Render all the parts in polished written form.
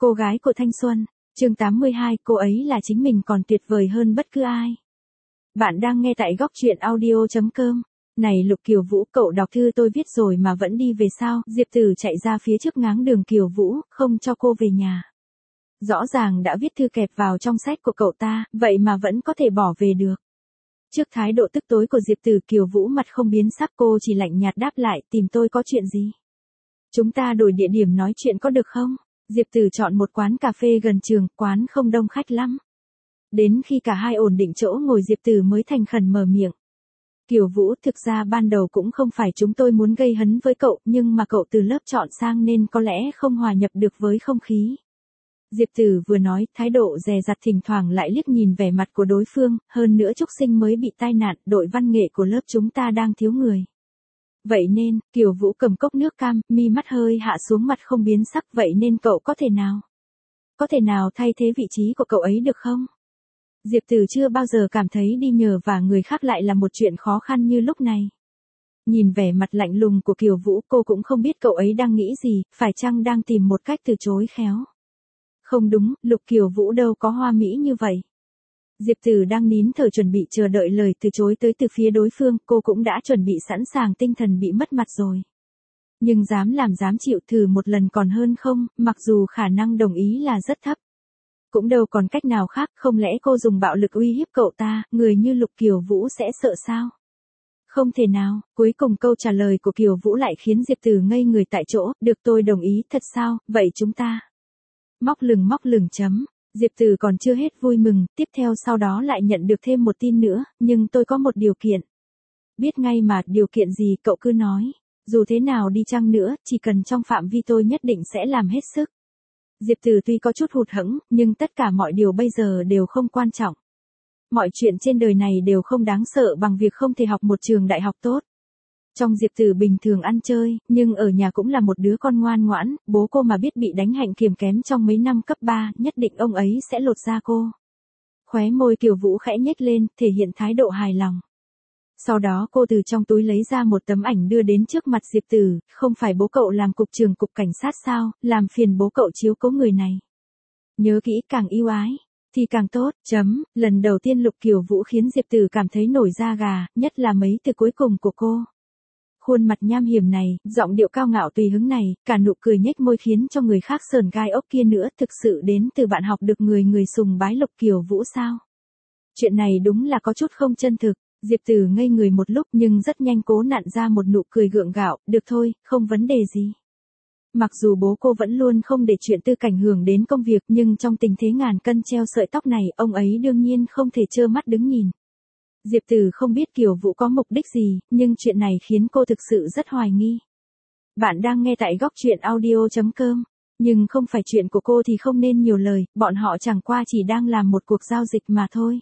Cô gái của thanh xuân, chương 82, cô ấy là chính mình còn tuyệt vời hơn bất cứ ai. Bạn đang nghe tại góc truyện audio.com. Này Lục Kiều Vũ, cậu đọc thư tôi viết rồi mà vẫn đi về sao? Diệp Tử chạy ra phía trước ngáng đường Kiều Vũ, không cho cô về nhà. Rõ ràng đã viết thư kẹp vào trong sách của cậu ta, vậy mà vẫn có thể bỏ về được. Trước thái độ tức tối của Diệp Tử, Kiều Vũ mặt không biến sắc, cô chỉ lạnh nhạt đáp lại, tìm tôi có chuyện gì? Chúng ta đổi địa điểm nói chuyện có được không? Diệp Tử chọn một quán cà phê gần trường, quán không đông khách lắm. Đến khi cả hai ổn định chỗ ngồi, Diệp Tử mới thành khẩn mở miệng. Kiều Vũ, thực ra ban đầu cũng không phải chúng tôi muốn gây hấn với cậu, nhưng mà cậu từ lớp chọn sang nên có lẽ không hòa nhập được với không khí. Diệp Tử vừa nói, thái độ dè dặt, thỉnh thoảng lại liếc nhìn vẻ mặt của đối phương, hơn nữa Trúc Sinh mới bị tai nạn, đội văn nghệ của lớp chúng ta đang thiếu người. Vậy nên, Kiều Vũ cầm cốc nước cam, mi mắt hơi hạ xuống, mặt không biến sắc, vậy nên cậu có thể nào thay thế vị trí của cậu ấy được không? Diệp Tử chưa bao giờ cảm thấy đi nhờ vả người khác lại là một chuyện khó khăn như lúc này. Nhìn vẻ mặt lạnh lùng của Kiều Vũ, cô cũng không biết cậu ấy đang nghĩ gì, phải chăng đang tìm một cách từ chối khéo. Không đúng, Lục Kiều Vũ đâu có hoa mỹ như vậy. Diệp Tử đang nín thở chuẩn bị chờ đợi lời từ chối tới từ phía đối phương, cô cũng đã chuẩn bị sẵn sàng tinh thần bị mất mặt rồi. Nhưng dám làm dám chịu, thử một lần còn hơn không, mặc dù khả năng đồng ý là rất thấp. Cũng đâu còn cách nào khác, không lẽ cô dùng bạo lực uy hiếp cậu ta, người như Lục Kiều Vũ sẽ sợ sao? Không thể nào. Cuối cùng câu trả lời của Kiều Vũ lại khiến Diệp Tử ngây người tại chỗ, được, tôi đồng ý, thật sao, vậy chúng ta. Móc lừng chấm. Diệp Tử còn chưa hết vui mừng, tiếp theo sau đó lại nhận được thêm một tin nữa, nhưng tôi có một điều kiện. Biết ngay mà, điều kiện gì, cậu cứ nói. Dù thế nào đi chăng nữa, chỉ cần trong phạm vi tôi nhất định sẽ làm hết sức. Diệp Tử tuy có chút hụt hẫng, nhưng tất cả mọi điều bây giờ đều không quan trọng. Mọi chuyện trên đời này đều không đáng sợ bằng việc không thể học một trường đại học tốt. Trong Diệp Tử bình thường ăn chơi, nhưng ở nhà cũng là một đứa con ngoan ngoãn, bố cô mà biết bị đánh hạnh kiểm kém trong mấy năm cấp 3, nhất định ông ấy sẽ lột da cô. Khóe môi Kiều Vũ khẽ nhếch lên, thể hiện thái độ hài lòng. Sau đó cô từ trong túi lấy ra một tấm ảnh đưa đến trước mặt Diệp Tử, không phải bố cậu làm cục trưởng cục cảnh sát sao, làm phiền bố cậu chiếu cố người này. Nhớ kỹ, càng ưu ái thì càng tốt, chấm. Lần đầu tiên Lục Kiều Vũ khiến Diệp Tử cảm thấy nổi da gà, nhất là mấy từ cuối cùng của cô. Khuôn mặt nham hiểm này, giọng điệu cao ngạo tùy hứng này, cả nụ cười nhếch môi khiến cho người khác sởn gai ốc kia nữa, thực sự đến từ bạn học được người sùng bái Lục Kiều Vũ sao? Chuyện này đúng là có chút không chân thực. Diệp Tử ngây người một lúc nhưng rất nhanh cố nặn ra một nụ cười gượng gạo, được thôi, không vấn đề gì. Mặc dù bố cô vẫn luôn không để chuyện tư cảnh hưởng đến công việc, nhưng trong tình thế ngàn cân treo sợi tóc này, ông ấy đương nhiên không thể trơ mắt đứng nhìn. Diệp Tử không biết Kiều Vũ có mục đích gì, nhưng chuyện này khiến cô thực sự rất hoài nghi. Bạn đang nghe tại góc truyện audio.com. Nhưng không phải chuyện của cô thì không nên nhiều lời, bọn họ chẳng qua chỉ đang làm một cuộc giao dịch mà thôi.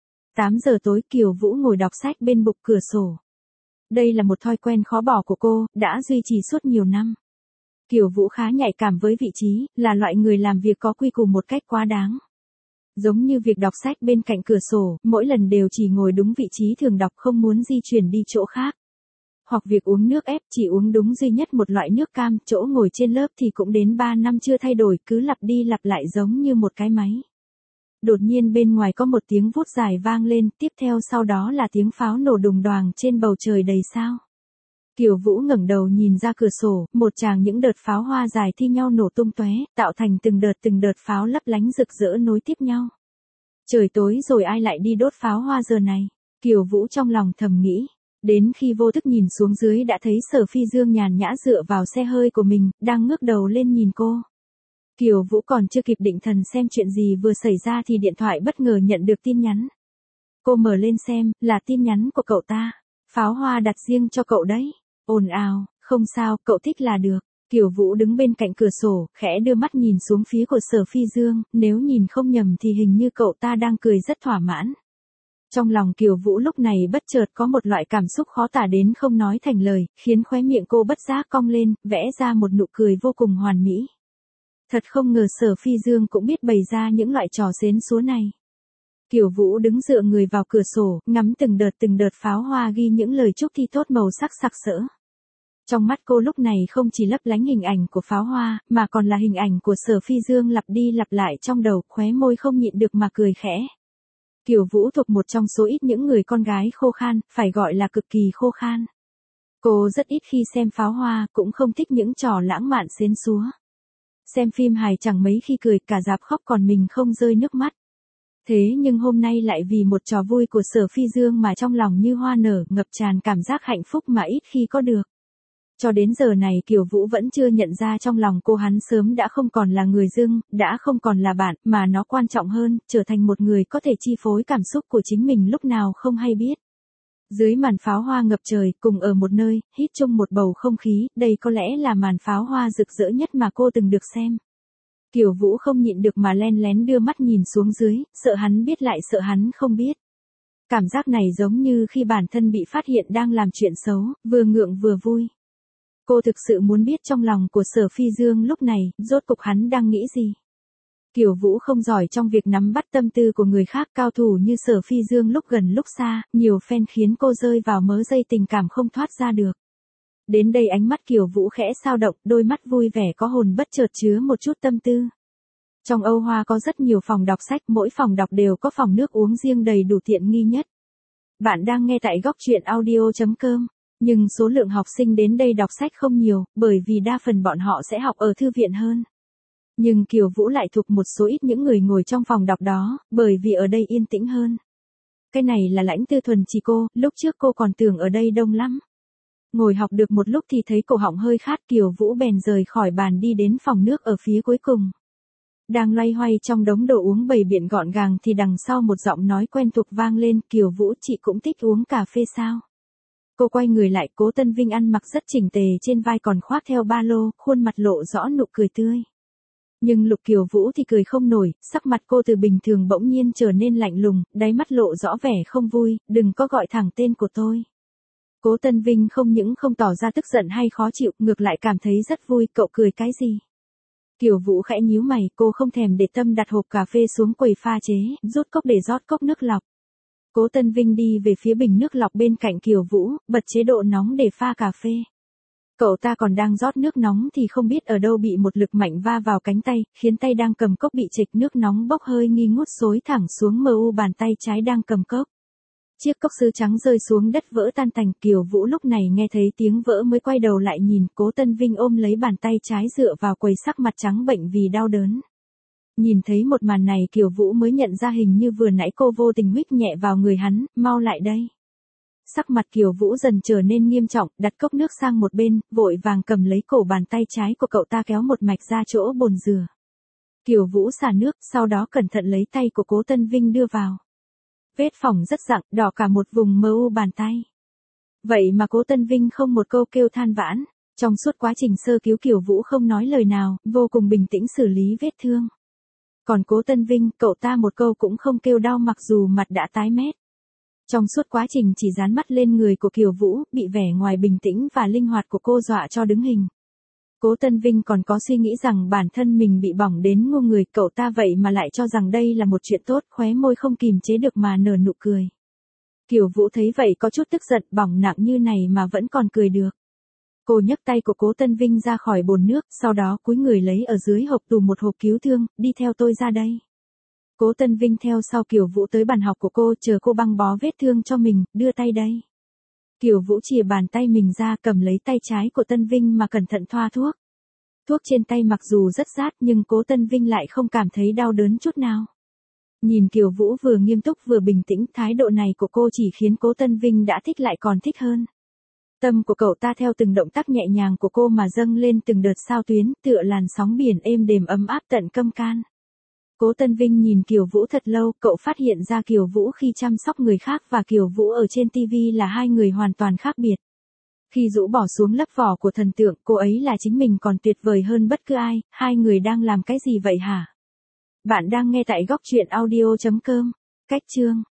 8 giờ tối, Kiều Vũ ngồi đọc sách bên bục cửa sổ. Đây là một thói quen khó bỏ của cô, đã duy trì suốt nhiều năm. Kiều Vũ khá nhạy cảm với vị trí, là loại người làm việc có quy củ một cách quá đáng. Giống như việc đọc sách bên cạnh cửa sổ, mỗi lần đều chỉ ngồi đúng vị trí thường đọc, không muốn di chuyển đi chỗ khác. Hoặc việc uống nước ép, chỉ uống đúng duy nhất một loại nước cam, chỗ ngồi trên lớp thì cũng đến 3 năm chưa thay đổi, cứ lặp đi lặp lại giống như một cái máy. Đột nhiên bên ngoài có một tiếng vút dài vang lên, tiếp theo sau đó là tiếng pháo nổ đùng đoàng trên bầu trời đầy sao. Kiều Vũ ngẩng đầu nhìn ra cửa sổ, một tràng những đợt pháo hoa dài thi nhau nổ tung tóe, tạo thành từng đợt pháo lấp lánh rực rỡ nối tiếp nhau. Trời tối rồi ai lại đi đốt pháo hoa giờ này? Kiều Vũ trong lòng thầm nghĩ. Đến khi vô thức nhìn xuống dưới đã thấy Sở Phi Dương nhàn nhã dựa vào xe hơi của mình, đang ngước đầu lên nhìn cô. Kiều Vũ còn chưa kịp định thần xem chuyện gì vừa xảy ra thì điện thoại bất ngờ nhận được tin nhắn. Cô mở lên xem, là tin nhắn của cậu ta. Pháo hoa đặt riêng cho cậu đấy. Ồn ào, không sao, cậu thích là được. Kiều Vũ đứng bên cạnh cửa sổ, khẽ đưa mắt nhìn xuống phía của Sở Phi Dương, nếu nhìn không nhầm thì hình như cậu ta đang cười rất thỏa mãn. Trong lòng Kiều Vũ lúc này bất chợt có một loại cảm xúc khó tả đến không nói thành lời, khiến khóe miệng cô bất giác cong lên, vẽ ra một nụ cười vô cùng hoàn mỹ. Thật không ngờ Sở Phi Dương cũng biết bày ra những loại trò xến xúa này. Kiều Vũ đứng dựa người vào cửa sổ, ngắm từng đợt pháo hoa ghi những lời chúc thi tốt màu sắc sặc sỡ. Trong mắt cô lúc này không chỉ lấp lánh hình ảnh của pháo hoa, mà còn là hình ảnh của Sở Phi Dương lặp đi lặp lại trong đầu, khóe môi không nhịn được mà cười khẽ. Kiều Vũ thuộc một trong số ít những người con gái khô khan, phải gọi là cực kỳ khô khan. Cô rất ít khi xem pháo hoa, cũng không thích những trò lãng mạn xến xúa. Xem phim hài chẳng mấy khi cười, cả rạp khóc còn mình không rơi nước mắt. Thế nhưng hôm nay lại vì một trò vui của Sở Phi Dương mà trong lòng như hoa nở, ngập tràn cảm giác hạnh phúc mà ít khi có được. Cho đến giờ này Kiều Vũ vẫn chưa nhận ra trong lòng cô hắn sớm đã không còn là người dưng, đã không còn là bạn, mà nó quan trọng hơn, trở thành một người có thể chi phối cảm xúc của chính mình lúc nào không hay biết. Dưới màn pháo hoa ngập trời, cùng ở một nơi, hít chung một bầu không khí, đây có lẽ là màn pháo hoa rực rỡ nhất mà cô từng được xem. Kiều Vũ không nhịn được mà len lén đưa mắt nhìn xuống dưới, sợ hắn biết lại sợ hắn không biết. Cảm giác này giống như khi bản thân bị phát hiện đang làm chuyện xấu, vừa ngượng vừa vui. Cô thực sự muốn biết trong lòng của Sở Phi Dương lúc này, rốt cục hắn đang nghĩ gì. Kiều Vũ không giỏi trong việc nắm bắt tâm tư của người khác, cao thủ như Sở Phi Dương lúc gần lúc xa, nhiều phen khiến cô rơi vào mớ dây tình cảm không thoát ra được. Đến đây ánh mắt Kiều Vũ khẽ sao động, đôi mắt vui vẻ có hồn bất chợt chứa một chút tâm tư. Trong Âu Hoa có rất nhiều phòng đọc sách, mỗi phòng đọc đều có phòng nước uống riêng đầy đủ tiện nghi nhất. Bạn đang nghe tại góc truyện audio.com. Nhưng số lượng học sinh đến đây đọc sách không nhiều, bởi vì đa phần bọn họ sẽ học ở thư viện hơn. Nhưng Kiều Vũ lại thuộc một số ít những người ngồi trong phòng đọc đó, bởi vì ở đây yên tĩnh hơn. Cái này là Lãnh Tư Thuần chỉ cô, lúc trước cô còn tưởng ở đây đông lắm. Ngồi học được một lúc thì thấy cổ họng hơi khát, Kiều Vũ bèn rời khỏi bàn đi đến phòng nước ở phía cuối cùng. Đang loay hoay trong đống đồ uống bày biện gọn gàng thì đằng sau một giọng nói quen thuộc vang lên, Kiều Vũ chị cũng thích uống cà phê sao? Cô quay người lại, Cố Tân Vinh ăn mặc rất chỉnh tề, trên vai còn khoác theo ba lô, khuôn mặt lộ rõ nụ cười tươi. Nhưng Lục Kiều Vũ thì cười không nổi, sắc mặt cô từ bình thường bỗng nhiên trở nên lạnh lùng, đáy mắt lộ rõ vẻ không vui, đừng có gọi thẳng tên của tôi. Cố Tân Vinh không những không tỏ ra tức giận hay khó chịu, ngược lại cảm thấy rất vui, cậu cười cái gì? Kiều Vũ khẽ nhíu mày, cô không thèm để tâm đặt hộp cà phê xuống quầy pha chế, rút cốc để rót cốc nước lọc. Cố Tân Vinh đi về phía bình nước lọc bên cạnh Kiều Vũ, bật chế độ nóng để pha cà phê. Cậu ta còn đang rót nước nóng thì không biết ở đâu bị một lực mạnh va vào cánh tay, khiến tay đang cầm cốc bị trịch, nước nóng bốc hơi nghi ngút xối thẳng xuống mu bàn tay trái đang cầm cốc. Chiếc cốc sứ trắng rơi xuống đất vỡ tan tành, Kiều Vũ lúc này nghe thấy tiếng vỡ mới quay đầu lại nhìn, Cố Tân Vinh ôm lấy bàn tay trái dựa vào quầy, sắc mặt trắng bệnh vì đau đớn. Nhìn thấy một màn này Kiều Vũ mới nhận ra hình như vừa nãy cô vô tình huých nhẹ vào người hắn, mau lại đây. Sắc mặt Kiều Vũ dần trở nên nghiêm trọng, đặt cốc nước sang một bên, vội vàng cầm lấy cổ bàn tay trái của cậu ta kéo một mạch ra chỗ bồn rửa. Kiều Vũ xả nước, sau đó cẩn thận lấy tay của Cố Tân Vinh đưa vào. Vết phỏng rất rặng, đỏ cả một vùng mu bàn tay. Vậy mà Cố Tân Vinh không một câu kêu than vãn, trong suốt quá trình sơ cứu Kiều Vũ không nói lời nào, vô cùng bình tĩnh xử lý vết thương. Còn Cố Tân Vinh, cậu ta một câu cũng không kêu đau mặc dù mặt đã tái mét. Trong suốt quá trình chỉ dán mắt lên người của Kiều Vũ, bị vẻ ngoài bình tĩnh và linh hoạt của cô dọa cho đứng hình. Cố Tân Vinh còn có suy nghĩ rằng bản thân mình bị bỏng đến ngu người, cậu ta vậy mà lại cho rằng đây là một chuyện tốt, khóe môi không kìm chế được mà nở nụ cười. Kiều Vũ thấy vậy có chút tức giận, bỏng nặng như này mà vẫn còn cười được. Cô nhấc tay của Cố Tân Vinh ra khỏi bồn nước, sau đó cúi người lấy ở dưới hộp tủ một hộp cứu thương, đi theo tôi ra đây. Cố Tân Vinh theo sau Kiều Vũ tới bàn học của cô, chờ cô băng bó vết thương cho mình, đưa tay đây. Kiều Vũ chìa bàn tay mình ra, cầm lấy tay trái của Tân Vinh mà cẩn thận thoa thuốc. Thuốc trên tay mặc dù rất rát nhưng Cố Tân Vinh lại không cảm thấy đau đớn chút nào. Nhìn Kiều Vũ vừa nghiêm túc vừa bình tĩnh, thái độ này của cô chỉ khiến Cố Tân Vinh đã thích lại còn thích hơn. Tâm của cậu ta theo từng động tác nhẹ nhàng của cô mà dâng lên từng đợt sao tuyến, tựa làn sóng biển êm đềm ấm áp tận câm can. Cố Tân Vinh nhìn Kiều Vũ thật lâu, cậu phát hiện ra Kiều Vũ khi chăm sóc người khác và Kiều Vũ ở trên TV là hai người hoàn toàn khác biệt. Khi rũ bỏ xuống lớp vỏ của thần tượng, cô ấy là chính mình còn tuyệt vời hơn bất cứ ai, hai người đang làm cái gì vậy hả? Bạn đang nghe tại góc truyện audio.com. Cách chương